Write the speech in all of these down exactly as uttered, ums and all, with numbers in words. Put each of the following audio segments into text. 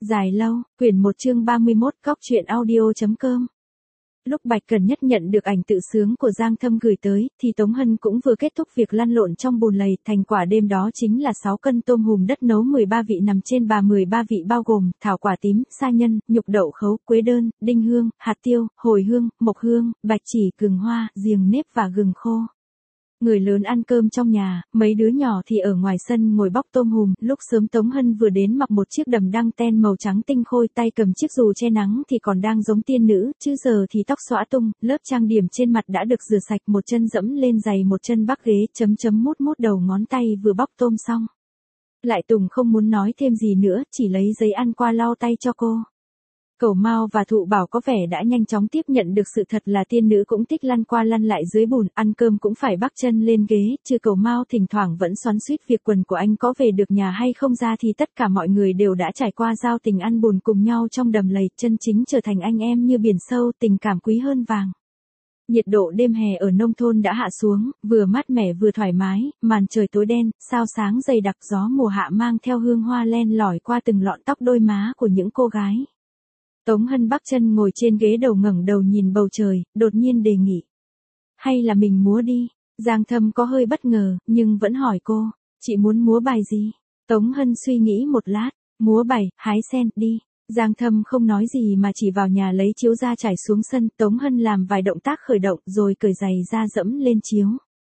Dài lâu, quyển một chương ba mươi mốt, góc truyện audio.com. Lúc Bạch Cần Nhất nhận được ảnh tự sướng của Giang Thâm gửi tới, thì Tống Hân cũng vừa kết thúc việc lăn lộn trong bùn lầy, thành quả đêm đó chính là sáu cân tôm hùm đất nấu mười ba vị nằm trên bà mười ba vị bao gồm, thảo quả tím, sa nhân, nhục đậu khấu, quế đơn, đinh hương, hạt tiêu, hồi hương, mộc hương, bạch chỉ, gừng hoa, giềng nếp và gừng khô. Người lớn ăn cơm trong nhà, mấy đứa nhỏ thì ở ngoài sân ngồi bóc tôm hùm. Lúc sớm Tống Hân vừa đến mặc một chiếc đầm đăng ten màu trắng tinh khôi, tay cầm chiếc dù che nắng thì còn đang giống tiên nữ, chứ giờ thì tóc xõa tung, lớp trang điểm trên mặt đã được rửa sạch, một chân dẫm lên giày một chân bắc ghế, chấm chấm mút mút đầu ngón tay vừa bóc tôm xong. Lại Tùng không muốn nói thêm gì nữa, chỉ lấy giấy ăn qua lau tay cho cô. Cẩu Mao và Thụ Bảo có vẻ đã nhanh chóng tiếp nhận được sự thật là tiên nữ cũng thích lăn qua lăn lại dưới bùn, ăn cơm cũng phải bắc chân lên ghế, trừ Cẩu Mao thỉnh thoảng vẫn xoắn xuýt việc quần của anh có về được nhà hay không ra, thì tất cả mọi người đều đã trải qua giao tình ăn bùn cùng nhau trong đầm lầy, chân chính trở thành anh em như biển sâu, tình cảm quý hơn vàng. Nhiệt độ đêm hè ở nông thôn đã hạ xuống, vừa mát mẻ vừa thoải mái, màn trời tối đen, sao sáng dày đặc, gió mùa hạ mang theo hương hoa len lỏi qua từng lọn tóc đôi má của những cô gái. Tống Hân bắc chân ngồi trên ghế đầu ngẩng đầu nhìn bầu trời, đột nhiên đề nghị. Hay là mình múa đi? Giang Thâm có hơi bất ngờ, nhưng vẫn hỏi cô, chị muốn múa bài gì? Tống Hân suy nghĩ một lát, múa bài, hái sen, đi. Giang Thâm không nói gì mà chỉ vào nhà lấy chiếu ra trải xuống sân, Tống Hân làm vài động tác khởi động rồi cởi giày ra dẫm lên chiếu.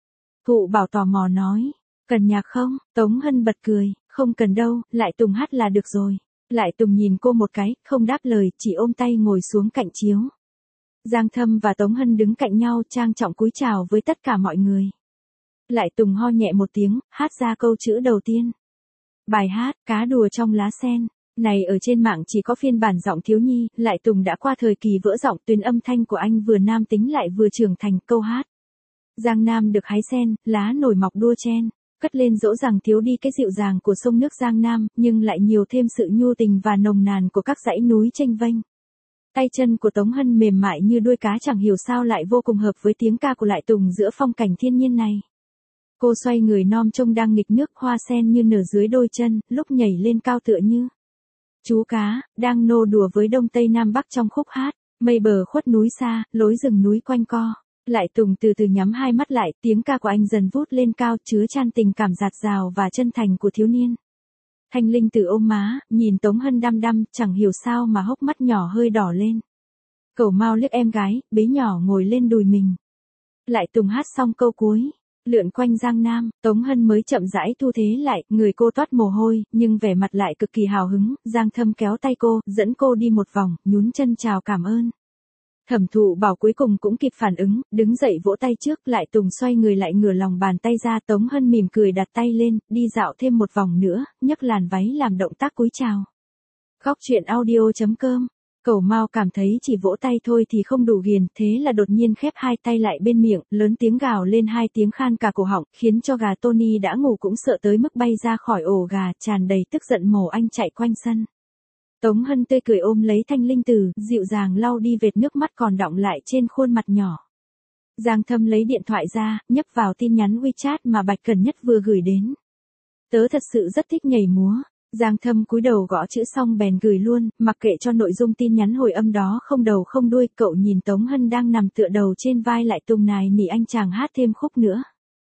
Thụ Bảo tò mò nói, cần nhạc không? Tống Hân bật cười, không cần đâu, Lại Tùng hát là được rồi. Lại Tùng nhìn cô một cái, không đáp lời, chỉ ôm tay ngồi xuống cạnh chiếu. Giang Thâm và Tống Hân đứng cạnh nhau trang trọng cúi chào với tất cả mọi người. Lại Tùng ho nhẹ một tiếng, hát ra câu chữ đầu tiên. Bài hát, cá đùa trong lá sen. Này ở trên mạng chỉ có phiên bản giọng thiếu nhi, Lại Tùng đã qua thời kỳ vỡ giọng, tuyến âm thanh của anh vừa nam tính lại vừa trưởng thành. Câu hát. Giang Nam được hái sen, lá nổi mọc đua chen. Cất lên dỗ dàng thiếu đi cái dịu dàng của sông nước Giang Nam, nhưng lại nhiều thêm sự nhu tình và nồng nàn của các dãy núi chênh vênh. Tay chân của Tống Hân mềm mại như đuôi cá, chẳng hiểu sao lại vô cùng hợp với tiếng ca của Lại Tùng giữa phong cảnh thiên nhiên này. Cô xoay người non trông đang nghịch nước, hoa sen như nở dưới đôi chân, lúc nhảy lên cao tựa như chú cá, đang nô đùa với đông tây nam bắc trong khúc hát. Mây bờ khuất núi xa, lối rừng núi quanh co. Lại Tùng từ từ nhắm hai mắt lại, tiếng ca của anh dần vút lên cao, chứa chan tình cảm dạt dào và chân thành của thiếu niên. Thanh Linh Tử ôm má, nhìn Tống Hân đăm đăm, chẳng hiểu sao mà hốc mắt nhỏ hơi đỏ lên. Cẩu Mao liếc em gái, bế nhỏ ngồi lên đùi mình. Lại Tùng hát xong câu cuối, lượn quanh Giang Nam, Tống Hân mới chậm rãi thu thế lại, người cô toát mồ hôi, nhưng vẻ mặt lại cực kỳ hào hứng. Giang Thâm kéo tay cô, dẫn cô đi một vòng, nhún chân chào cảm ơn. Thẩm Thụ Bảo cuối cùng cũng kịp phản ứng, đứng dậy vỗ tay trước. Lại Tùng xoay người lại ngửa lòng bàn tay ra, Tống Hân mỉm cười đặt tay lên, đi dạo thêm một vòng nữa, nhấc làn váy làm động tác cúi chào. Góc truyện audio.com. Cẩu Mao cảm thấy chỉ vỗ tay thôi thì không đủ ghiền, thế là đột nhiên khép hai tay lại bên miệng, lớn tiếng gào lên hai tiếng khan cả cổ họng, khiến cho gà Tony đã ngủ cũng sợ tới mức bay ra khỏi ổ gà, tràn đầy tức giận mổ anh chạy quanh sân. Tống Hân tươi cười ôm lấy Thanh Linh Tử, dịu dàng lau đi vệt nước mắt còn đọng lại trên khuôn mặt nhỏ. Giang Thâm lấy điện thoại ra, nhấp vào tin nhắn WeChat mà Bạch Cần Nhất vừa gửi đến. Tớ thật sự rất thích nhảy múa. Giang Thâm cúi đầu gõ chữ xong bèn gửi luôn, mặc kệ cho nội dung tin nhắn hồi âm đó không đầu không đuôi. Cậu nhìn Tống Hân đang nằm tựa đầu trên vai Lại Tùng nài nỉ anh chàng hát thêm khúc nữa.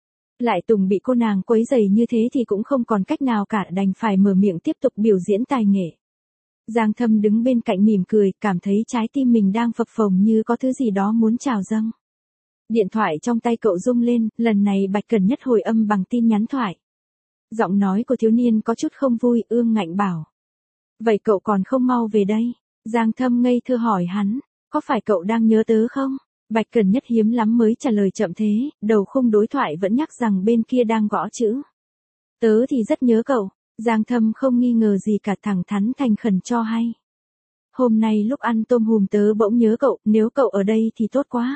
Lại Tùng bị cô nàng quấy rầy như thế thì cũng không còn cách nào cả, đành phải mở miệng tiếp tục biểu diễn tài nghệ. Giang Thâm đứng bên cạnh mỉm cười, cảm thấy trái tim mình đang phập phồng như có thứ gì đó muốn trào dâng. Điện thoại trong tay cậu rung lên, lần này Bạch Cần Nhất hồi âm bằng tin nhắn thoại. Giọng nói của thiếu niên có chút không vui, ương ngạnh bảo. Vậy cậu còn không mau về đây? Giang Thâm ngây thơ hỏi hắn, có phải cậu đang nhớ tớ không? Bạch Cần Nhất hiếm lắm mới trả lời chậm thế, đầu khung đối thoại vẫn nhắc rằng bên kia đang gõ chữ. Tớ thì rất nhớ cậu. Giang Thâm không nghi ngờ gì cả, thẳng thắn thành khẩn cho hay. Hôm nay lúc ăn tôm hùm tớ bỗng nhớ cậu, nếu cậu ở đây thì tốt quá.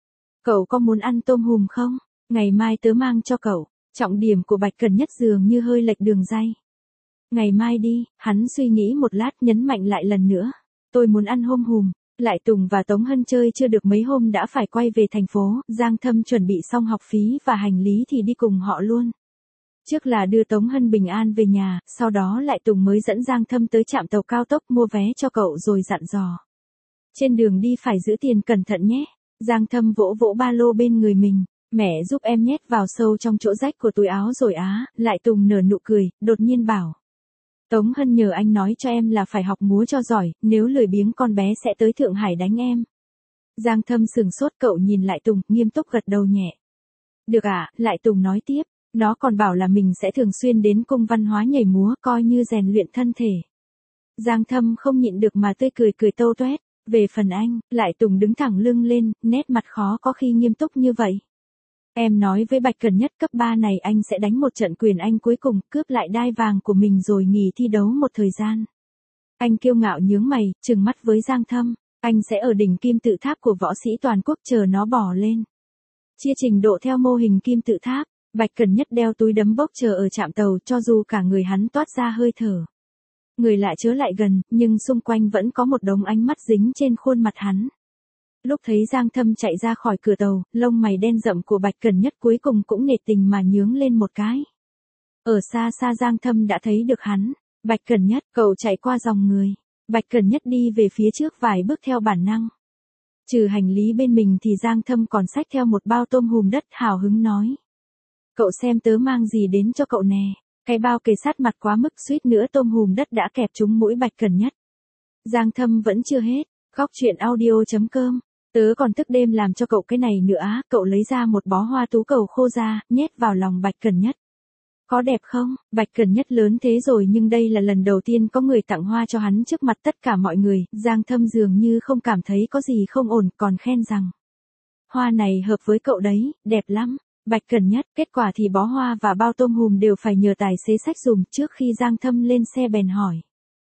Cậu có muốn ăn tôm hùm không? Ngày mai tớ mang cho cậu. Trọng điểm của Bạch Cần Nhất dường như hơi lệch đường ray. Ngày mai đi, hắn suy nghĩ một lát nhấn mạnh lại lần nữa. Tôi muốn ăn hôm hùm. Lại Tùng và Tống Hân chơi chưa được mấy hôm đã phải quay về thành phố, Giang Thâm chuẩn bị xong học phí và hành lý thì đi cùng họ luôn. Trước là đưa Tống Hân bình an về nhà, sau đó lại Tùng mới dẫn Giang Thâm tới trạm tàu cao tốc mua vé cho cậu rồi dặn dò. Trên đường đi phải giữ tiền cẩn thận nhé. Giang Thâm vỗ vỗ ba lô bên người mình. Mẹ giúp em nhét vào sâu trong chỗ rách của túi áo rồi á. Lại Tùng nở nụ cười, đột nhiên bảo. Tống Hân nhờ anh nói cho em là phải học múa cho giỏi, nếu lười biếng con bé sẽ tới Thượng Hải đánh em. Giang Thâm sừng sốt, cậu nhìn Lại Tùng, nghiêm túc gật đầu nhẹ. Được ạ, à, Lại Tùng nói tiếp. Nó còn bảo là mình sẽ thường xuyên đến cung văn hóa nhảy múa coi như rèn luyện thân thể. Giang Thâm không nhịn được mà tươi cười cười tâu toét. Về phần anh, Lại Tùng đứng thẳng lưng lên, nét mặt khó có khi nghiêm túc như vậy. Em nói với Bạch Cần Nhất cấp ba này anh sẽ đánh một trận quyền Anh cuối cùng, cướp lại đai vàng của mình rồi nghỉ thi đấu một thời gian. Anh kiêu ngạo nhướng mày, trừng mắt với Giang Thâm. Anh sẽ ở đỉnh kim tự tháp của võ sĩ toàn quốc chờ nó bò lên. Chia trình độ theo mô hình kim tự tháp. Bạch Cần Nhất đeo túi đấm bốc chờ ở trạm tàu cho dù cả người hắn toát ra hơi thở. Người lạ chớ lại gần, nhưng xung quanh vẫn có một đống ánh mắt dính trên khuôn mặt hắn. Lúc thấy Giang Thâm chạy ra khỏi cửa tàu, lông mày đen rậm của Bạch Cần Nhất cuối cùng cũng nể tình mà nhướng lên một cái. Ở xa xa Giang Thâm đã thấy được hắn. Bạch Cần Nhất, cậu chạy qua dòng người. Bạch Cần Nhất đi về phía trước vài bước theo bản năng. Trừ hành lý bên mình thì Giang Thâm còn xách theo một bao tôm hùm đất, hào hứng nói. Cậu xem tớ mang gì đến cho cậu nè. Cái bao kề sát mặt quá mức, suýt nữa tôm hùm đất đã kẹp trúng mũi Bạch Cần Nhất. Giang Thâm vẫn chưa hết. Góc truyện audio chấm com. Tớ còn thức đêm làm cho cậu cái này nữa á. Cậu lấy ra một bó hoa tú cầu khô ra, nhét vào lòng Bạch Cần Nhất. Có đẹp không? Bạch Cần Nhất lớn thế rồi nhưng đây là lần đầu tiên có người tặng hoa cho hắn trước mặt tất cả mọi người. Giang Thâm dường như không cảm thấy có gì không ổn, còn khen rằng. Hoa này hợp với cậu đấy, đẹp lắm. Bạch Cần Nhất, kết quả thì bó hoa và bao tôm hùm đều phải nhờ tài xế xách dùm. Trước khi Giang Thâm lên xe bèn hỏi.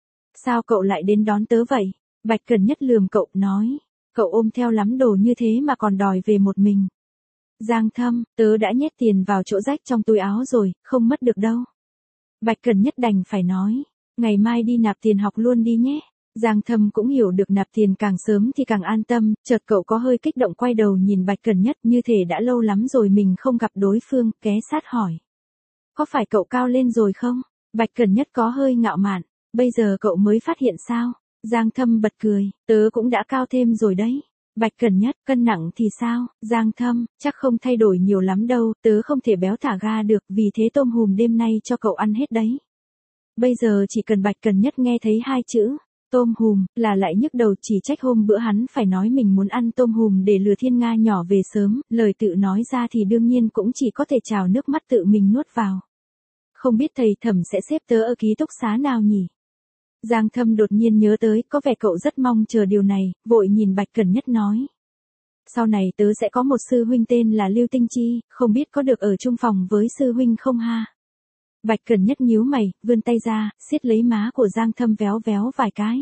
Sao cậu lại đến đón tớ vậy? Bạch Cần Nhất lườm cậu, nói. Cậu ôm theo lắm đồ như thế mà còn đòi về một mình. Giang Thâm, tớ đã nhét tiền vào chỗ rách trong túi áo rồi, không mất được đâu. Bạch Cần Nhất đành phải nói. Ngày mai đi nạp tiền học luôn đi nhé. Giang Thâm cũng hiểu được nạp tiền càng sớm thì càng an tâm, chợt cậu có hơi kích động quay đầu nhìn Bạch Cần Nhất như thể đã lâu lắm rồi mình không gặp đối phương, ké sát hỏi. Có phải cậu cao lên rồi không? Bạch Cần Nhất có hơi ngạo mạn, bây giờ cậu mới phát hiện sao? Giang Thâm bật cười, tớ cũng đã cao thêm rồi đấy. Bạch Cần Nhất, cân nặng thì sao? Giang Thâm, chắc không thay đổi nhiều lắm đâu, tớ không thể béo thả ga được, vì thế tôm hùm đêm nay cho cậu ăn hết đấy. Bây giờ chỉ cần Bạch Cần Nhất nghe thấy hai chữ tôm hùm là lại nhức đầu, chỉ trách hôm bữa hắn phải nói mình muốn ăn tôm hùm để lừa Thiên Nga nhỏ về sớm, lời tự nói ra thì đương nhiên cũng chỉ có thể trào nước mắt tự mình nuốt vào. Không biết thầy Thẩm sẽ xếp tớ ở ký túc xá nào nhỉ? Giang Thâm đột nhiên nhớ tới, có vẻ cậu rất mong chờ điều này, vội nhìn Bạch Cần Nhất nói. Sau này tớ sẽ có một sư huynh tên là Lưu Tinh Chi, không biết có được ở chung phòng với sư huynh không ha? Bạch Cần Nhất nhíu mày, vươn tay ra, siết lấy má của Giang Thâm véo véo vài cái.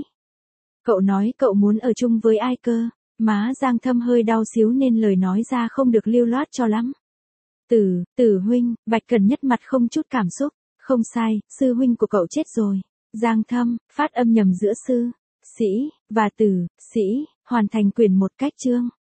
Cậu nói cậu muốn ở chung với ai cơ? Má Giang Thâm hơi đau xíu nên lời nói ra không được lưu loát cho lắm. Tử, Tử huynh, Bạch Cần Nhất mặt không chút cảm xúc. Không sai, sư huynh của cậu chết rồi. Giang Thâm, phát âm nhầm giữa sư, sĩ, và tử, sĩ, hoàn thành quyền một cách chương.